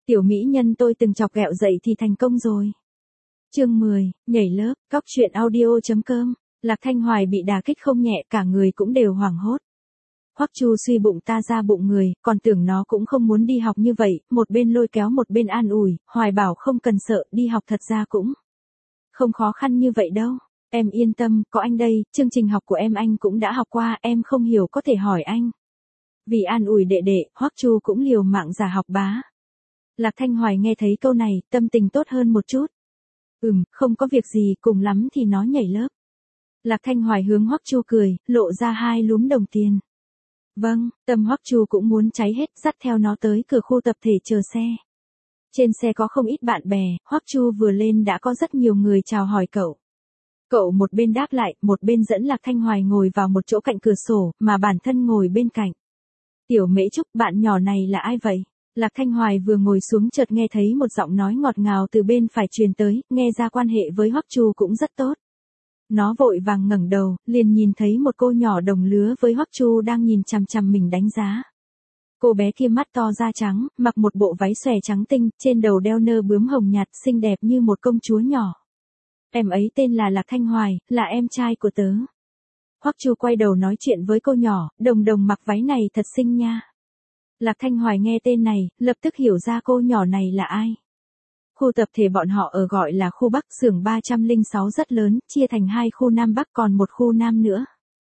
Tiểu mỹ nhân tôi từng chọc ghẹo dậy thì thành công rồi. Chương 10, nhảy lớp, cóc truyện audio.com. Lạc Thanh Hoài bị đả kích không nhẹ, cả người cũng đều hoảng hốt. Hoắc Chu suy bụng ta ra bụng người, còn tưởng nó cũng không muốn đi học như vậy, một bên lôi kéo một bên an ủi, Hoài bảo không cần sợ, đi học thật ra cũng không khó khăn như vậy đâu. Em yên tâm, có anh đây, chương trình học của em anh cũng đã học qua, em không hiểu có thể hỏi anh. Vì an ủi đệ đệ, Hoắc Chu cũng liều mạng giả học bá. Lạc Thanh Hoài nghe thấy câu này, tâm tình tốt hơn một chút. Không có việc gì, cùng lắm thì nó nhảy lớp. Lạc Thanh Hoài hướng Hoắc Chu cười, lộ ra 2 lúm đồng tiền. Vâng, tâm Hoắc Chu cũng muốn cháy hết, dắt theo nó tới cửa khu tập thể chờ xe. Trên xe có không ít bạn bè, Hoắc Chu vừa lên đã có rất nhiều người chào hỏi cậu. Cậu một bên đáp lại, một bên dẫn Lạc Thanh Hoài ngồi vào một chỗ cạnh cửa sổ, mà bản thân ngồi bên cạnh. Tiểu Mễ Trúc, bạn nhỏ này là ai vậy? Lạc Thanh Hoài vừa ngồi xuống chợt nghe thấy một giọng nói ngọt ngào từ bên phải truyền tới, nghe ra quan hệ với Hoắc Chu cũng rất tốt. Nó vội vàng ngẩng đầu, liền nhìn thấy một cô nhỏ đồng lứa với Hoắc Chu đang nhìn chằm chằm mình đánh giá. Cô bé kia mắt to da trắng, mặc một bộ váy xòe trắng tinh, trên đầu đeo nơ bướm hồng nhạt, xinh đẹp như một công chúa nhỏ. Em ấy tên là Lạc Thanh Hoài, là em trai của tớ. Hoắc Chu quay đầu nói chuyện với cô nhỏ, Đồng Đồng mặc váy này thật xinh nha. Lạc Thanh Hoài nghe tên này, lập tức hiểu ra cô nhỏ này là ai. Khu tập thể bọn họ ở gọi là khu Bắc, xưởng 306 rất lớn, chia thành 2 khu Nam Bắc còn một khu Nam nữa.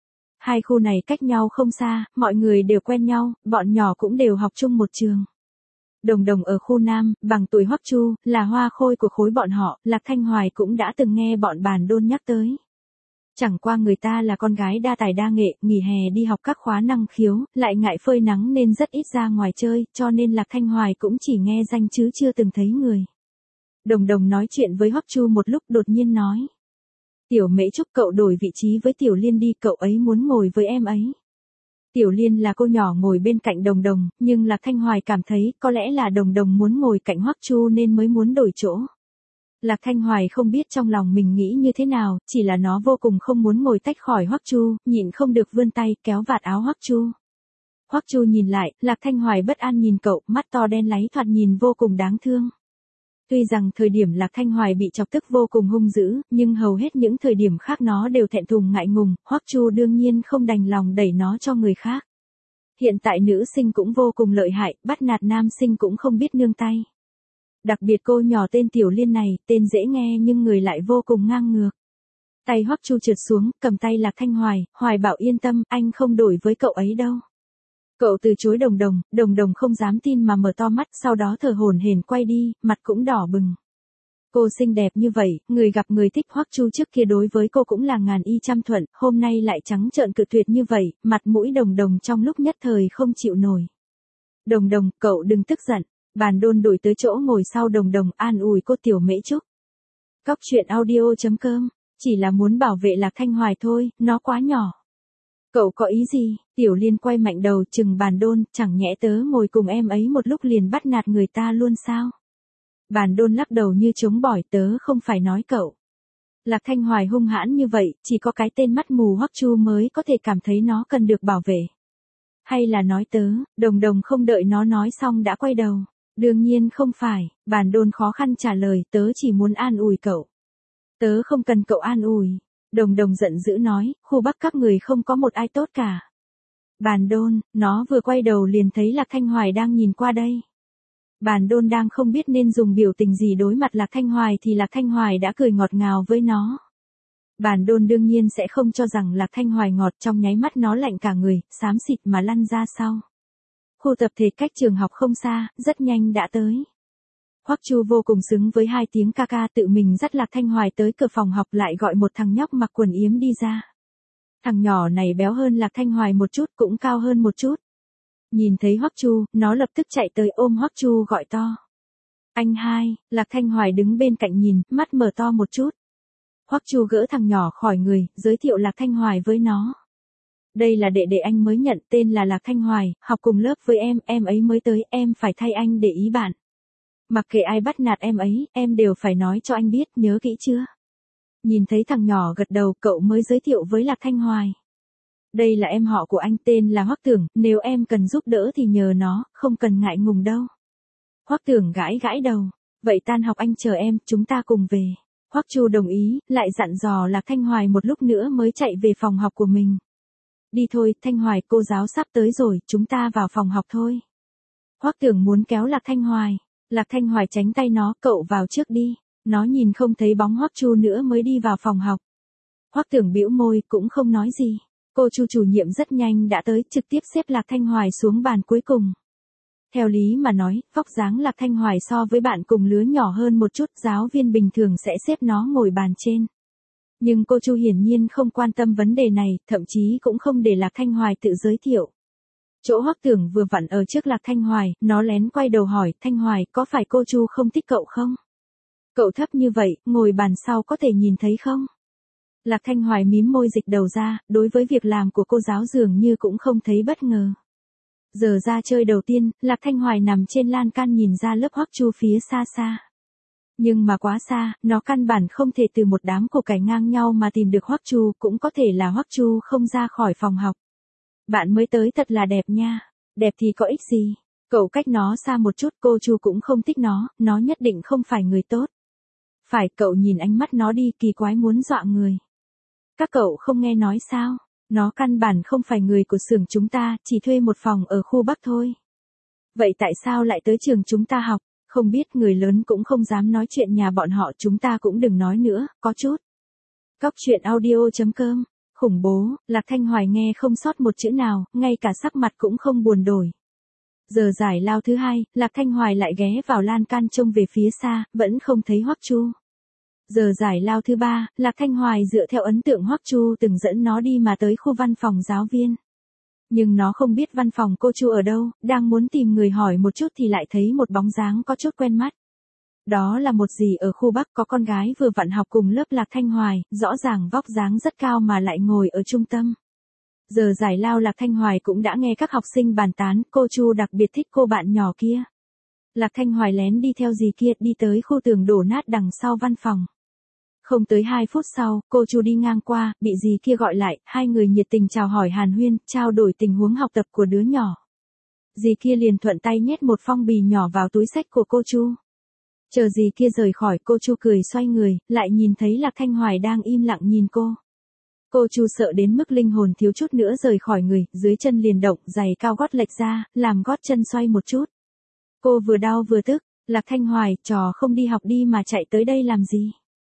2 khu này cách nhau không xa, mọi người đều quen nhau, bọn nhỏ cũng đều học chung một trường. Đồng Đồng ở khu Nam, bằng tuổi Hoắc Chu, là hoa khôi của khối bọn họ, Lạc Thanh Hoài cũng đã từng nghe bọn bàn đôn nhắc tới. Chẳng qua người ta là con gái đa tài đa nghệ, nghỉ hè đi học các khóa năng khiếu, lại ngại phơi nắng nên rất ít ra ngoài chơi, cho nên Lạc Thanh Hoài cũng chỉ nghe danh chứ chưa từng thấy người. Đồng Đồng nói chuyện với Hoắc Chu một lúc đột nhiên nói. Tiểu Mễ Trúc, cậu đổi vị trí với Tiểu Liên đi, cậu ấy muốn ngồi với em ấy. Tiểu Liên là cô nhỏ ngồi bên cạnh Đồng Đồng, nhưng Lạc Thanh Hoài cảm thấy có lẽ là Đồng Đồng muốn ngồi cạnh Hoắc Chu nên mới muốn đổi chỗ. Lạc Thanh Hoài không biết trong lòng mình nghĩ như thế nào, chỉ là nó vô cùng không muốn ngồi tách khỏi Hoắc Chu, nhịn không được vươn tay kéo vạt áo Hoắc Chu. Hoắc Chu nhìn lại, Lạc Thanh Hoài bất an nhìn cậu, mắt to đen láy thoạt nhìn vô cùng đáng thương. Tuy rằng thời điểm Lạc Thanh Hoài bị chọc tức vô cùng hung dữ, nhưng hầu hết những thời điểm khác nó đều thẹn thùng ngại ngùng, Hoắc Chu đương nhiên không đành lòng đẩy nó cho người khác. Hiện tại nữ sinh cũng vô cùng lợi hại, bắt nạt nam sinh cũng không biết nương tay. Đặc biệt cô nhỏ tên Tiểu Liên này, tên dễ nghe nhưng người lại vô cùng ngang ngược. Tay Hoắc Chu trượt xuống, cầm tay Lạc Thanh Hoài, Hoài bảo yên tâm, anh không đổi với cậu ấy đâu. Cậu từ chối Đồng Đồng, Đồng Đồng không dám tin mà mở to mắt, sau đó thở hổn hển quay đi, mặt cũng đỏ bừng. Cô xinh đẹp như vậy, người gặp người thích. Hoắc Chu trước kia đối với cô cũng là ngàn y trăm thuận, hôm nay lại trắng trợn cự tuyệt như vậy, mặt mũi Đồng Đồng trong lúc nhất thời không chịu nổi. Đồng Đồng, cậu đừng tức giận. Bàn đôn đổi tới chỗ ngồi sau Đồng Đồng, an ủi cô Tiểu Mễ Trúc. Cóc truyện audio.com, chỉ là muốn bảo vệ Lạc Thanh Hoài thôi, nó quá nhỏ. Cậu có ý gì? Tiểu Liên quay mạnh đầu chừng Bàn đôn, chẳng nhẽ tớ ngồi cùng em ấy một lúc liền bắt nạt người ta luôn sao? Bàn đôn lắc đầu như chống bỏi, tớ không phải nói cậu. Lạc Thanh Hoài hung hãn như vậy, chỉ có cái tên mắt mù Hoắc Chu mới có thể cảm thấy nó cần được bảo vệ. Hay là nói tớ? Đồng Đồng không đợi nó nói xong đã quay đầu. Đương nhiên không phải, Bàn đôn khó khăn trả lời, tớ chỉ muốn an ủi cậu. Tớ không cần cậu an ủi. Đồng Đồng giận dữ nói, khu Bắc các người không có một ai tốt cả. Bàn đôn, nó vừa quay đầu liền thấy Lạc Thanh Hoài đang nhìn qua đây. Bàn đôn đang không biết nên dùng biểu tình gì đối mặt Lạc Thanh Hoài thì Lạc Thanh Hoài đã cười ngọt ngào với nó. Bàn đôn đương nhiên sẽ không cho rằng Lạc Thanh Hoài ngọt, trong nháy mắt nó lạnh cả người, xám xịt mà lăn ra sau. Khu tập thể cách trường học không xa, rất nhanh đã tới. Hoắc Chu vô cùng xứng với 2 tiếng ca ca, tự mình dắt Lạc Thanh Hoài tới cửa phòng học, lại gọi một thằng nhóc mặc quần yếm đi ra. Thằng nhỏ này béo hơn Lạc Thanh Hoài một chút, cũng cao hơn một chút. Nhìn thấy Hoắc Chu, nó lập tức chạy tới ôm Hoắc Chu gọi to. Anh hai. Lạc Thanh Hoài đứng bên cạnh nhìn, mắt mở to một chút. Hoắc Chu gỡ thằng nhỏ khỏi người, giới thiệu Lạc Thanh Hoài với nó. Đây là đệ đệ anh mới nhận, tên là Lạc Thanh Hoài, học cùng lớp với em ấy mới tới, em phải thay anh để ý bạn. Mặc kệ ai bắt nạt em ấy, em đều phải nói cho anh biết, nhớ kỹ chưa? Nhìn thấy thằng nhỏ gật đầu, cậu mới giới thiệu với Lạc Thanh Hoài. Đây là em họ của anh, tên là Hoắc Tưởng, nếu em cần giúp đỡ thì nhờ nó, không cần ngại ngùng đâu. Hoắc Tưởng gãi gãi đầu. Vậy tan học anh chờ em, chúng ta cùng về. Hoắc Chu đồng ý, lại dặn dò Lạc Thanh Hoài một lúc nữa mới chạy về phòng học của mình. Đi thôi, Thanh Hoài, cô giáo sắp tới rồi, chúng ta vào phòng học thôi. Hoắc Tưởng muốn kéo Lạc Thanh Hoài. Lạc Thanh Hoài tránh tay nó, cậu vào trước đi. Nó nhìn không thấy bóng Hoắc Chu nữa mới đi vào phòng học. Hoắc Tưởng bĩu môi, cũng không nói gì. Cô Chu chủ nhiệm rất nhanh đã tới, trực tiếp xếp Lạc Thanh Hoài xuống bàn cuối cùng. Theo lý mà nói, vóc dáng Lạc Thanh Hoài so với bạn cùng lứa nhỏ hơn một chút, giáo viên bình thường sẽ xếp nó ngồi bàn trên. Nhưng cô Chu hiển nhiên không quan tâm vấn đề này, thậm chí cũng không để Lạc Thanh Hoài tự giới thiệu. Chỗ Hoắc Tưởng vừa vặn ở trước Lạc Thanh Hoài, nó lén quay đầu hỏi, Thanh Hoài, có phải cô Chu không thích cậu không? Cậu thấp như vậy, ngồi bàn sau có thể nhìn thấy không? Lạc Thanh Hoài mím môi dịch đầu ra, đối với việc làm của cô giáo dường như cũng không thấy bất ngờ. Giờ ra chơi đầu tiên, Lạc Thanh Hoài nằm trên lan can nhìn ra lớp Hoắc Chu phía xa xa. Nhưng mà quá xa, nó căn bản không thể từ một đám củ cải ngang nhau mà tìm được Hoắc Chu, cũng có thể là Hoắc Chu không ra khỏi phòng học. Bạn mới tới thật là đẹp nha. Đẹp thì có ích gì? Cậu cách nó xa một chút, cô Chu cũng không thích nó nhất định không phải người tốt. Phải, cậu nhìn ánh mắt nó đi, kỳ quái muốn dọa người. Các cậu không nghe nói sao? Nó căn bản không phải người của xưởng chúng ta, chỉ thuê một phòng ở khu Bắc thôi. Vậy tại sao lại tới trường chúng ta học? Không biết, người lớn cũng không dám nói chuyện nhà bọn họ, chúng ta cũng đừng nói nữa, có chút. Cóc truyện audio.com. Khủng bố, Lạc Thanh Hoài nghe không sót một chữ nào, ngay cả sắc mặt cũng không buồn đổi. Giờ giải lao thứ hai, Lạc Thanh Hoài lại ghé vào lan can trông về phía xa, vẫn không thấy Hoắc Chu. Giờ giải lao thứ ba, Lạc Thanh Hoài dựa theo ấn tượng Hoắc Chu từng dẫn nó đi mà tới khu văn phòng giáo viên. Nhưng nó không biết văn phòng cô Chu ở đâu, đang muốn tìm người hỏi một chút thì lại thấy một bóng dáng có chút quen mắt. Đó là một dì ở khu Bắc có con gái vừa vặn học cùng lớp Lạc Thanh Hoài, rõ ràng vóc dáng rất cao mà lại ngồi ở trung tâm. Giờ giải lao Lạc Thanh Hoài cũng đã nghe các học sinh bàn tán, cô Chu đặc biệt thích cô bạn nhỏ kia. Lạc Thanh Hoài lén đi theo dì kia đi tới khu tường đổ nát đằng sau văn phòng. Không tới 2 phút sau, cô Chu đi ngang qua, bị dì kia gọi lại, hai người nhiệt tình chào hỏi hàn huyên, trao đổi tình huống học tập của đứa nhỏ. Dì kia liền thuận tay nhét một phong bì nhỏ vào túi xách của cô Chu. Chờ dì kia rời khỏi, cô Chu cười xoay người, lại nhìn thấy Lạc Thanh Hoài đang im lặng nhìn cô. Cô Chu sợ đến mức linh hồn thiếu chút nữa rời khỏi người, dưới chân liền động, giày cao gót lệch ra, làm gót chân xoay một chút. Cô vừa đau vừa tức, Lạc Thanh Hoài, trò không đi học đi mà chạy tới đây làm gì?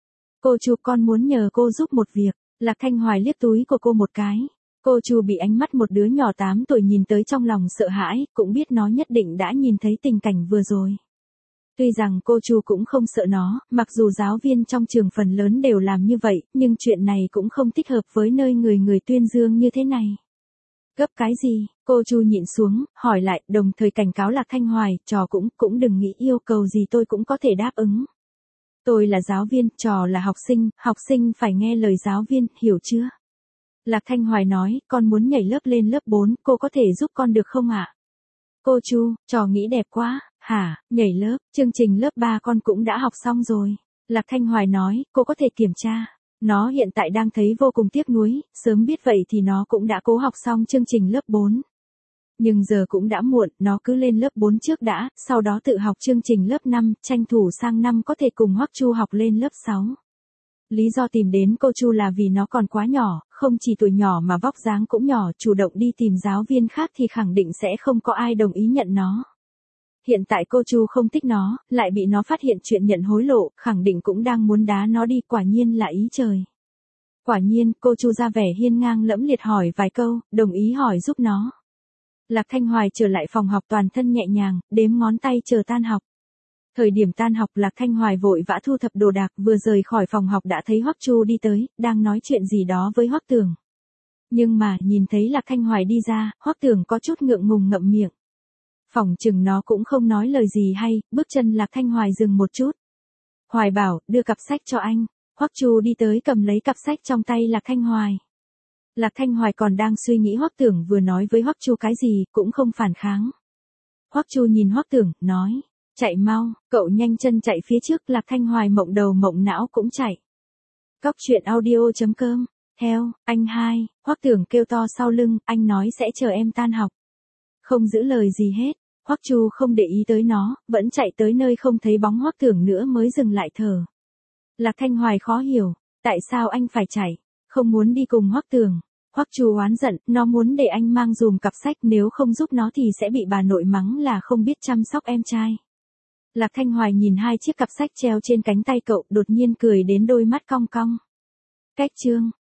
Cô Chu, con muốn nhờ cô giúp một việc. Lạc Thanh Hoài liếc túi của cô một cái. Cô Chu bị ánh mắt một đứa nhỏ 8 tuổi nhìn tới trong lòng sợ hãi, cũng biết nó nhất định đã nhìn thấy tình cảnh vừa rồi. Tuy rằng cô Chu cũng không sợ nó, mặc dù giáo viên trong trường phần lớn đều làm như vậy, nhưng chuyện này cũng không thích hợp với nơi người tuyên dương như thế này. Gấp cái gì? Cô Chu nhịn xuống, hỏi lại, đồng thời cảnh cáo Lạc Thanh Hoài, trò cũng đừng nghĩ yêu cầu gì tôi cũng có thể đáp ứng. Tôi là giáo viên, trò là học sinh phải nghe lời giáo viên, hiểu chưa? Lạc Thanh Hoài nói, con muốn nhảy lớp lên lớp 4, cô có thể giúp con được không ạ? Cô Chu, trò nghĩ đẹp quá, hả, nhảy lớp, chương trình lớp 3 con cũng đã học xong rồi. Lạc Thanh Hoài nói, cô có thể kiểm tra. Nó hiện tại đang thấy vô cùng tiếc nuối, sớm biết vậy thì nó cũng đã cố học xong chương trình lớp 4. Nhưng giờ cũng đã muộn, nó cứ lên lớp 4 trước đã, sau đó tự học chương trình lớp 5, tranh thủ sang năm có thể cùng Hoắc Chu học lên lớp 6. Lý do tìm đến cô Chu là vì nó còn quá nhỏ, không chỉ tuổi nhỏ mà vóc dáng cũng nhỏ, chủ động đi tìm giáo viên khác thì khẳng định sẽ không có ai đồng ý nhận nó. Hiện tại cô Chu không thích nó, lại bị nó phát hiện chuyện nhận hối lộ, khẳng định cũng đang muốn đá nó đi, quả nhiên là ý trời. Quả nhiên, cô Chu ra vẻ hiên ngang lẫm liệt hỏi vài câu, đồng ý hỏi giúp nó. Lạc Thanh Hoài trở lại phòng học toàn thân nhẹ nhàng, đếm ngón tay chờ tan học. Thời điểm tan học Lạc Thanh Hoài vội vã thu thập đồ đạc, vừa rời khỏi phòng học đã thấy Hoắc Chu đi tới, đang nói chuyện gì đó với Hoắc Tưởng. Nhưng mà, nhìn thấy Lạc Thanh Hoài đi ra, Hoắc Tưởng có chút ngượng ngùng ngậm miệng. Phỏng chừng nó cũng không nói lời gì hay, bước chân Lạc Thanh Hoài dừng một chút. Hoài bảo, đưa cặp sách cho anh. Hoắc Chu đi tới cầm lấy cặp sách trong tay Lạc Thanh Hoài. Lạc Thanh Hoài còn đang suy nghĩ Hoắc Tưởng vừa nói với Hoắc Chu cái gì, cũng không phản kháng. Hoắc Chu nhìn Hoắc Tưởng, nói, chạy mau, cậu nhanh chân chạy phía trước, Lạc Thanh Hoài mộng đầu mộng não cũng chạy. Cóc truyện audio.com, theo, anh hai, Hoắc Tưởng kêu to sau lưng, anh nói sẽ chờ em tan học. Không giữ lời gì hết, Hoắc Chu không để ý tới nó, vẫn chạy tới nơi không thấy bóng Hoắc Tưởng nữa mới dừng lại thở. Lạc Thanh Hoài khó hiểu, tại sao anh phải chạy, không muốn đi cùng Hoắc Tưởng. Hoắc Chu oán giận, nó muốn để anh mang dùm cặp sách, nếu không giúp nó thì sẽ bị bà nội mắng là không biết chăm sóc em trai. Lạc Thanh Hoài nhìn hai chiếc cặp sách treo trên cánh tay cậu, đột nhiên cười đến đôi mắt cong cong. Cách chương